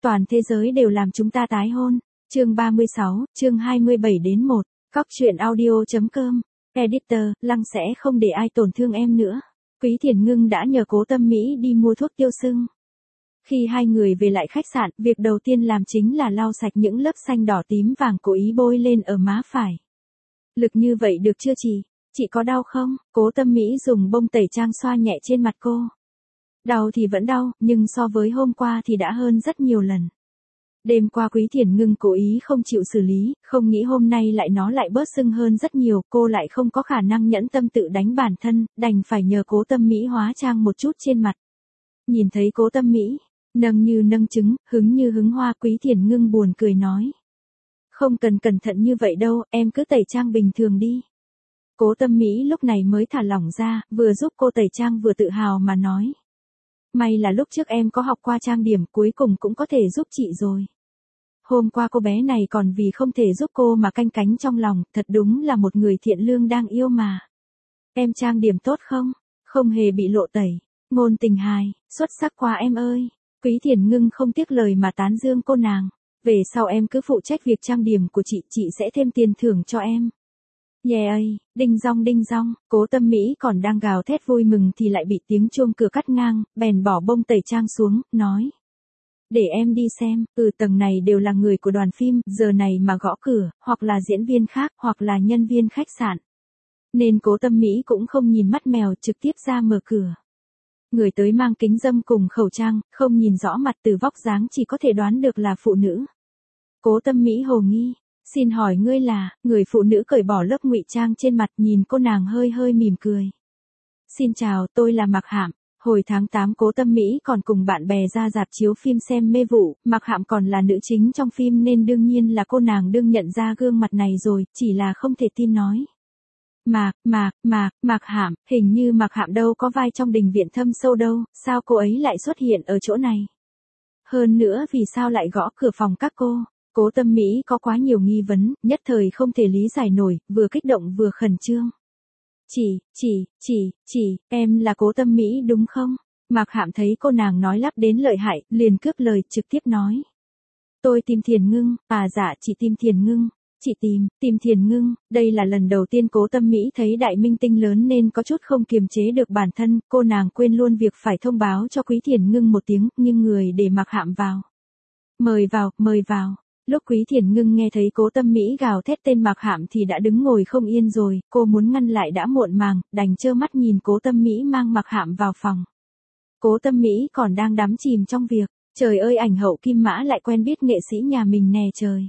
toàn thế giới đều làm chúng ta tái hôn. Chương 36, chương 27-1, Cóc truyện audio.com, Editor, Lăng sẽ không để ai tổn thương em nữa. Quý Thiền Ngưng đã nhờ Cố Tâm Mỹ đi mua thuốc tiêu sưng. Khi hai người về lại khách sạn, việc đầu tiên làm chính là lau sạch những lớp xanh đỏ tím vàng cố ý bôi lên ở má phải. Lực như vậy được chưa chị? Chị có đau không? Cố Tâm Mỹ dùng bông tẩy trang xoa nhẹ trên mặt cô. Đau thì vẫn đau, nhưng so với hôm qua thì đã hơn rất nhiều lần. Đêm qua Quý Thiền Ngưng cố ý không chịu xử lý, không nghĩ hôm nay nó lại bớt sưng hơn rất nhiều, cô lại không có khả năng nhẫn tâm tự đánh bản thân, đành phải nhờ Cố Tâm Mỹ hóa trang một chút trên mặt. Nhìn thấy Cố Tâm Mỹ, nâng như nâng trứng, hứng như hứng hoa, Quý Thiền Ngưng buồn cười nói. Không cần cẩn thận như vậy đâu, em cứ tẩy trang bình thường đi. Cố Tâm Mỹ lúc này mới thả lỏng ra, vừa giúp cô tẩy trang vừa tự hào mà nói. May là lúc trước em có học qua trang điểm, cuối cùng cũng có thể giúp chị rồi. Hôm qua cô bé này còn vì không thể giúp cô mà canh cánh trong lòng, thật đúng là một người thiện lương đang yêu mà. Em trang điểm tốt không? Không hề bị lộ tẩy. Ngôn tình hài, xuất sắc quá em ơi. Quý Thiền Ngưng không tiếc lời mà tán dương cô nàng. Về sau em cứ phụ trách việc trang điểm của chị sẽ thêm tiền thưởng cho em. Yeah, đinh rong, Cố Tâm Mỹ còn đang gào thét vui mừng thì lại bị tiếng chuông cửa cắt ngang, bèn bỏ bông tẩy trang xuống, nói. Để em đi xem, tầng này đều là người của đoàn phim, giờ này mà gõ cửa, hoặc là diễn viên khác, hoặc là nhân viên khách sạn. Nên Cố Tâm Mỹ cũng không nhìn mắt mèo, trực tiếp ra mở cửa. Người tới mang kính râm cùng khẩu trang, không nhìn rõ mặt, từ vóc dáng chỉ có thể đoán được là phụ nữ. Cố Tâm Mỹ hồ nghi. Xin hỏi ngươi là? Người phụ nữ cởi bỏ lớp ngụy trang trên mặt, nhìn cô nàng hơi hơi mỉm cười. Xin chào, tôi là Mạc Hạm. Hồi tháng 8 Cố Tâm Mỹ còn cùng bạn bè ra rạp chiếu phim xem Mê Vụ, Mạc Hạm còn là nữ chính trong phim nên đương nhiên là cô nàng đương nhận ra gương mặt này rồi, chỉ là không thể tin nói. Mạc Hạm, hình như Mạc Hạm đâu có vai trong Đình Viện Thâm Sâu đâu, sao cô ấy lại xuất hiện ở chỗ này? Hơn nữa vì sao lại gõ cửa phòng các cô? Cố Tâm Mỹ có quá nhiều nghi vấn, nhất thời không thể lý giải nổi, vừa kích động vừa khẩn trương. Em là Cố Tâm Mỹ đúng không? Mạc Hạm thấy cô nàng nói lắp đến lợi hại, liền cướp lời trực tiếp nói. Tôi tìm Thiền Ngưng, dạ chị tìm Thiền Ngưng. Chị tìm Thiền Ngưng, đây là lần đầu tiên Cố Tâm Mỹ thấy đại minh tinh lớn nên có chút không kiềm chế được bản thân, cô nàng quên luôn việc phải thông báo cho Quý Thiền Ngưng một tiếng, nhưng người để Mạc Hạm vào. Mời vào. Lúc Quý Thiền Ngưng nghe thấy Cố Tâm Mỹ gào thét tên Mạc Hạm thì đã đứng ngồi không yên rồi, cô muốn ngăn lại đã muộn màng, đành trơ mắt nhìn Cố Tâm Mỹ mang Mạc Hạm vào phòng. Cố Tâm Mỹ còn đang đắm chìm trong việc, trời ơi ảnh hậu Kim Mã lại quen biết nghệ sĩ nhà mình nè trời.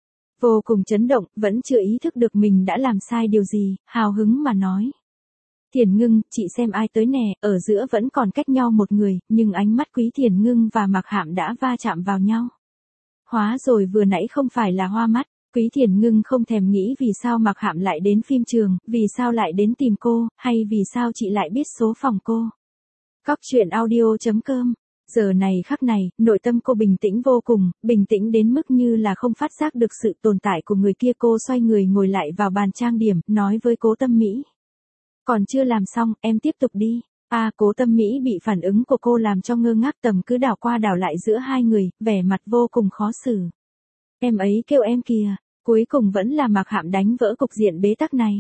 Vô cùng chấn động, vẫn chưa ý thức được mình đã làm sai điều gì, hào hứng mà nói. Thiền Ngưng, chị xem ai tới nè, ở giữa vẫn còn cách nhau một người, nhưng ánh mắt Quý Thiền Ngưng và Mạc Hạm đã va chạm vào nhau. Hóa rồi vừa nãy không phải là hoa mắt, Quý Thiền Ngưng không thèm nghĩ vì sao Mạc Hạm lại đến phim trường, vì sao lại đến tìm cô, hay vì sao chị lại biết số phòng cô. Cóc truyện audio.com. Giờ này khắc này, nội tâm cô bình tĩnh vô cùng, bình tĩnh đến mức như là không phát giác được sự tồn tại của người kia. Cô xoay người ngồi lại vào bàn trang điểm, nói với Cố Tâm Mỹ. Còn chưa làm xong, em tiếp tục đi. Cố Tâm Mỹ bị phản ứng của cô làm cho ngơ ngác, tầm cứ đảo qua đảo lại giữa hai người, vẻ mặt vô cùng khó xử. Em ấy kêu em kìa, cuối cùng vẫn là Mạc Hạm đánh vỡ cục diện bế tắc này.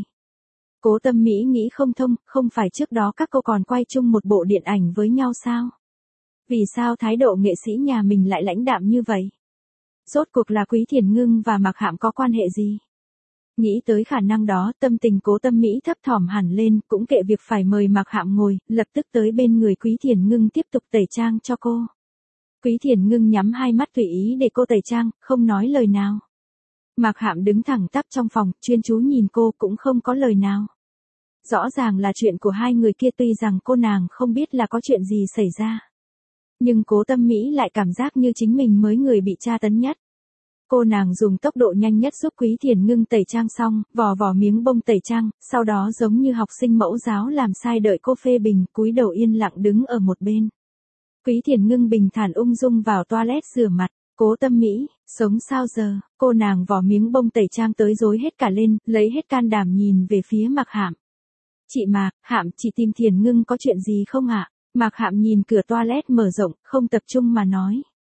Cố Tâm Mỹ nghĩ không thông, không phải trước đó các cô còn quay chung một bộ điện ảnh với nhau sao? Vì sao thái độ nghệ sĩ nhà mình lại lãnh đạm như vậy? Rốt cuộc là Quý Thiền Ngưng và Mạc Hạm có quan hệ gì? Nghĩ tới khả năng đó, tâm tình Cố Tâm Mỹ thấp thỏm hẳn lên, cũng kệ việc phải mời Mạc Hạm ngồi, lập tức tới bên người Quý Thiền Ngưng tiếp tục tẩy trang cho cô. Quý Thiền Ngưng nhắm hai mắt tùy ý để cô tẩy trang, không nói lời nào. Mạc Hạm đứng thẳng tắp trong phòng, chuyên chú nhìn cô cũng không có lời nào. Rõ ràng là chuyện của hai người kia, tuy rằng cô nàng không biết là có chuyện gì xảy ra. Nhưng Cố Tâm Mỹ lại cảm giác như chính mình mới người bị tra tấn nhất. Cô nàng dùng tốc độ nhanh nhất giúp Quý Thiền Ngưng tẩy trang xong, vò miếng bông tẩy trang, sau đó giống như học sinh mẫu giáo làm sai đợi cô phê bình, cúi đầu yên lặng đứng ở một bên. Quý Thiền Ngưng bình thản ung dung vào toilet rửa mặt. Cố Tâm Mỹ, sống sao giờ? Cô nàng vò miếng bông tẩy trang tới rối hết cả lên, lấy hết can đảm nhìn về phía Mạc Hạm. Chị Mạc Hạm, chị tìm Thiền Ngưng có chuyện gì không ạ? Mạc Hạm nhìn cửa toilet mở rộng, không tập trung mà nói.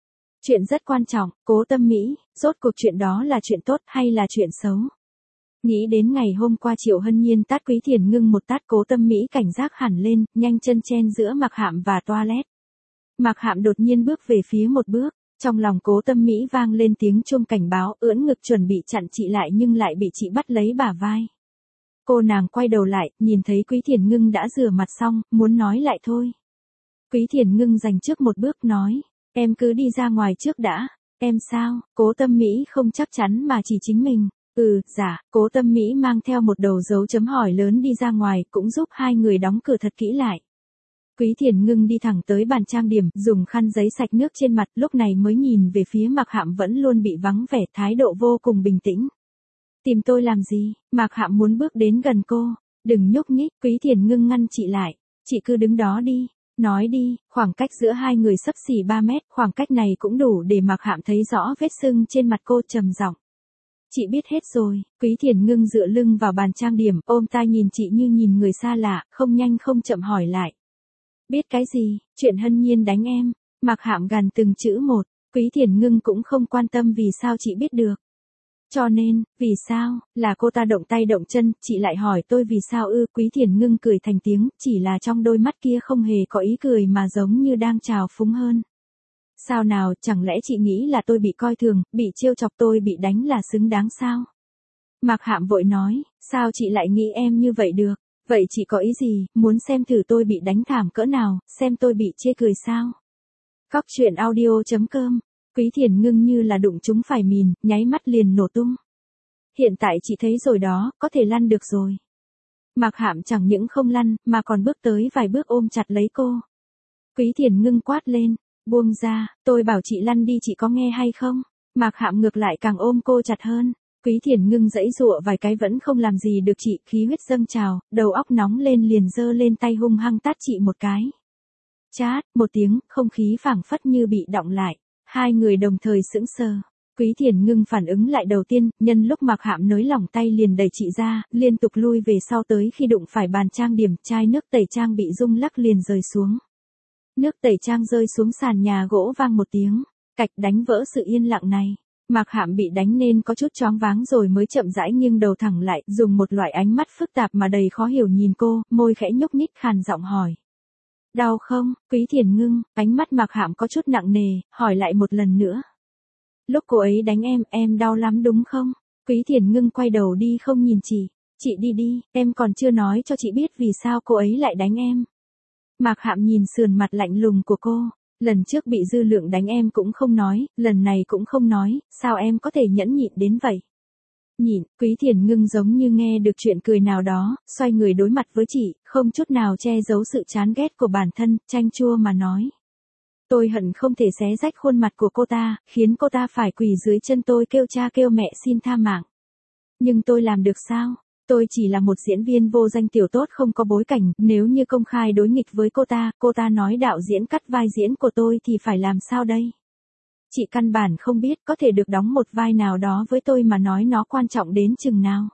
Chuyện rất quan trọng, Cố Tâm Mỹ, rốt cuộc chuyện đó là chuyện tốt hay là chuyện xấu? Nghĩ đến ngày hôm qua Triệu Hân Nhiên tát Quý Thiền Ngưng một tát, Cố Tâm Mỹ cảnh giác hẳn lên, nhanh chân chen giữa Mạc Hạm và toilet. Mạc Hạm đột nhiên bước về phía một bước, trong lòng Cố Tâm Mỹ vang lên tiếng chuông cảnh báo, ưỡn ngực chuẩn bị chặn chị lại nhưng lại bị chị bắt lấy bả vai. Cô nàng quay đầu lại, nhìn thấy Quý Thiền Ngưng đã rửa mặt xong, muốn nói lại thôi. Quý Thiền Ngưng giành trước một bước nói, em cứ đi ra ngoài trước đã. Em sao? Cố Tâm Mỹ không chắc chắn mà chỉ chính mình. Dạ, Cố Tâm Mỹ mang theo một đầu dấu chấm hỏi lớn đi ra ngoài, cũng giúp hai người đóng cửa thật kỹ lại. Quý Thiền Ngưng đi thẳng tới bàn trang điểm, dùng khăn giấy sạch nước trên mặt, lúc này mới nhìn về phía Mạc Hạm vẫn luôn bị vắng vẻ, thái độ vô cùng bình tĩnh. Tìm tôi làm gì? Mạc Hạm muốn bước đến gần cô. Đừng nhúc nhích, Quý Thiền Ngưng ngăn chị lại. Chị cứ đứng đó đi. Nói đi, khoảng cách giữa hai người xấp xỉ 3 mét, khoảng cách này cũng đủ để Mạc Hạm thấy rõ vết sưng trên mặt cô, trầm giọng. Chị biết hết rồi. Quý Thiền Ngưng dựa lưng vào bàn trang điểm, ôm tai nhìn chị như nhìn người xa lạ, không nhanh không chậm hỏi lại. Biết cái gì? Chuyện Hân Nhiên đánh em. Mạc Hạm gằn từng chữ một. Quý Thiền Ngưng cũng không quan tâm vì sao chị biết được. Cho nên, vì sao, là cô ta động tay động chân, chị lại hỏi tôi vì sao ư? Quý Thiền Ngưng cười thành tiếng, chỉ là trong đôi mắt kia không hề có ý cười mà giống như đang trào phúng hơn. Sao nào, chẳng lẽ chị nghĩ là tôi bị coi thường, bị trêu chọc, tôi bị đánh là xứng đáng sao? Mạc Hạm vội nói, sao chị lại nghĩ em như vậy được? Vậy chị có ý gì, muốn xem thử tôi bị đánh thảm cỡ nào, xem tôi bị chê cười sao? Cóc truyện audio.com. Quý Thiền Ngưng như là đụng trúng phải mìn, nháy mắt liền nổ tung. Hiện tại chị thấy rồi đó, có thể lăn được rồi. Mạc Hạm chẳng những không lăn, mà còn bước tới vài bước ôm chặt lấy cô. Quý Thiền Ngưng quát lên, buông ra, tôi bảo chị lăn đi, chị có nghe hay không? Mạc Hạm ngược lại càng ôm cô chặt hơn. Quý Thiền Ngưng giãy giụa vài cái vẫn không làm gì được chị, khí huyết dâng trào, đầu óc nóng lên liền giơ lên tay hung hăng tát chị một cái. Chát, một tiếng, không khí phảng phất như bị đọng lại. Hai người đồng thời sững sờ. Quý Thiền Ngưng phản ứng lại đầu tiên, nhân lúc Mạc Hạm nới lỏng tay liền đẩy chị ra, liên tục lui về sau tới khi đụng phải bàn trang điểm, chai nước tẩy trang bị rung lắc liền rơi xuống. Nước tẩy trang rơi xuống sàn nhà gỗ vang một tiếng, cạch đánh vỡ sự yên lặng này. Mạc Hạm bị đánh nên có chút choáng váng rồi mới chậm rãi nghiêng đầu thẳng lại, dùng một loại ánh mắt phức tạp mà đầy khó hiểu nhìn cô, môi khẽ nhúc nhích khàn giọng hỏi. Đau không? Quý Thiền Ngưng, ánh mắt Mạc Hạm có chút nặng nề, hỏi lại một lần nữa. Lúc cô ấy đánh em đau lắm đúng không? Quý Thiền Ngưng quay đầu đi không nhìn chị đi đi, em còn chưa nói cho chị biết vì sao cô ấy lại đánh em. Mạc Hạm nhìn sườn mặt lạnh lùng của cô, lần trước bị Dư Lượng đánh em cũng không nói, lần này cũng không nói, sao em có thể nhẫn nhịn đến vậy? Nhịn, Quý Thiền Ngưng giống như nghe được chuyện cười nào đó, xoay người đối mặt với chị, không chút nào che giấu sự chán ghét của bản thân, chanh chua mà nói. Tôi hận không thể xé rách khuôn mặt của cô ta, khiến cô ta phải quỳ dưới chân tôi kêu cha kêu mẹ xin tha mạng. Nhưng tôi làm được sao? Tôi chỉ là một diễn viên vô danh tiểu tốt không có bối cảnh, nếu như công khai đối nghịch với cô ta nói đạo diễn cắt vai diễn của tôi thì phải làm sao đây? Chị căn bản không biết có thể được đóng một vai nào đó với tôi mà nói nó quan trọng đến chừng nào.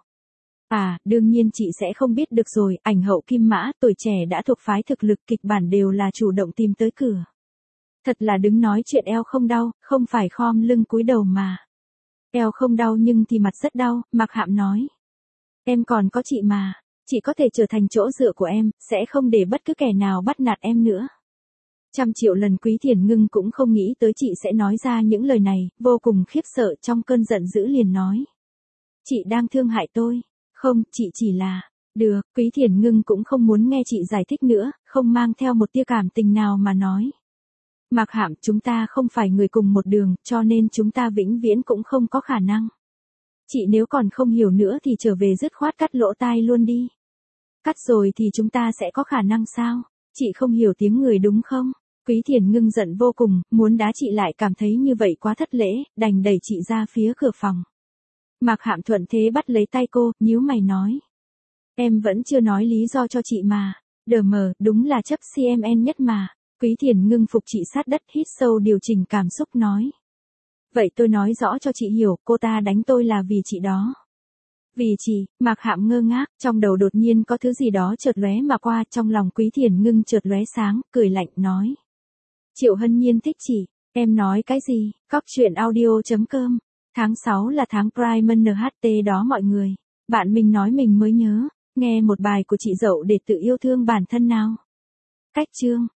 À, đương nhiên chị sẽ không biết được rồi, ảnh hậu Kim Mã, tuổi trẻ đã thuộc phái thực lực, kịch bản đều là chủ động tìm tới cửa. Thật là đứng nói chuyện eo không đau, không phải khom lưng cúi đầu mà. Eo không đau nhưng thì mặt rất đau, Mạc Hạm nói. Em còn có chị mà, chị có thể trở thành chỗ dựa của em, sẽ không để bất cứ kẻ nào bắt nạt em nữa. 100 triệu lần Quý Thiền Ngưng cũng không nghĩ tới chị sẽ nói ra những lời này, vô cùng khiếp sợ, trong cơn giận dữ liền nói. Chị đang thương hại tôi. Không, chị chỉ là. Được, Quý Thiền Ngưng cũng không muốn nghe chị giải thích nữa, không mang theo một tia cảm tình nào mà nói. Mạc Hạm, chúng ta không phải người cùng một đường, cho nên chúng ta vĩnh viễn cũng không có khả năng. Chị nếu còn không hiểu nữa thì trở về dứt khoát cắt lỗ tai luôn đi. Cắt rồi thì chúng ta sẽ có khả năng sao? Chị không hiểu tiếng người đúng không? Quý Thiền Ngưng giận vô cùng, muốn đá chị lại cảm thấy như vậy quá thất lễ, đành đẩy chị ra phía cửa phòng. Mạc Hạm thuận thế bắt lấy tay cô, nhíu mày nói. Em vẫn chưa nói lý do cho chị mà. Đờ mờ, đúng là chấp CMN nhất mà. Quý Thiền Ngưng phục chị sát đất, hít sâu điều chỉnh cảm xúc nói. Vậy tôi nói rõ cho chị hiểu, cô ta đánh tôi là vì chị đó. Vì chị, Mạc Hạm ngơ ngác, trong đầu đột nhiên có thứ gì đó chợt lóe mà qua, trong lòng Quý Thiền Ngưng chợt lóe sáng, cười lạnh nói. Triệu Hân Nhiên thích chị. Em nói cái gì? Cóc truyện audio.com. Tháng 6 là tháng Prime NHT đó mọi người. Bạn mình nói mình mới nhớ. Nghe một bài của chị Dậu để tự yêu thương bản thân nào. Cách chương.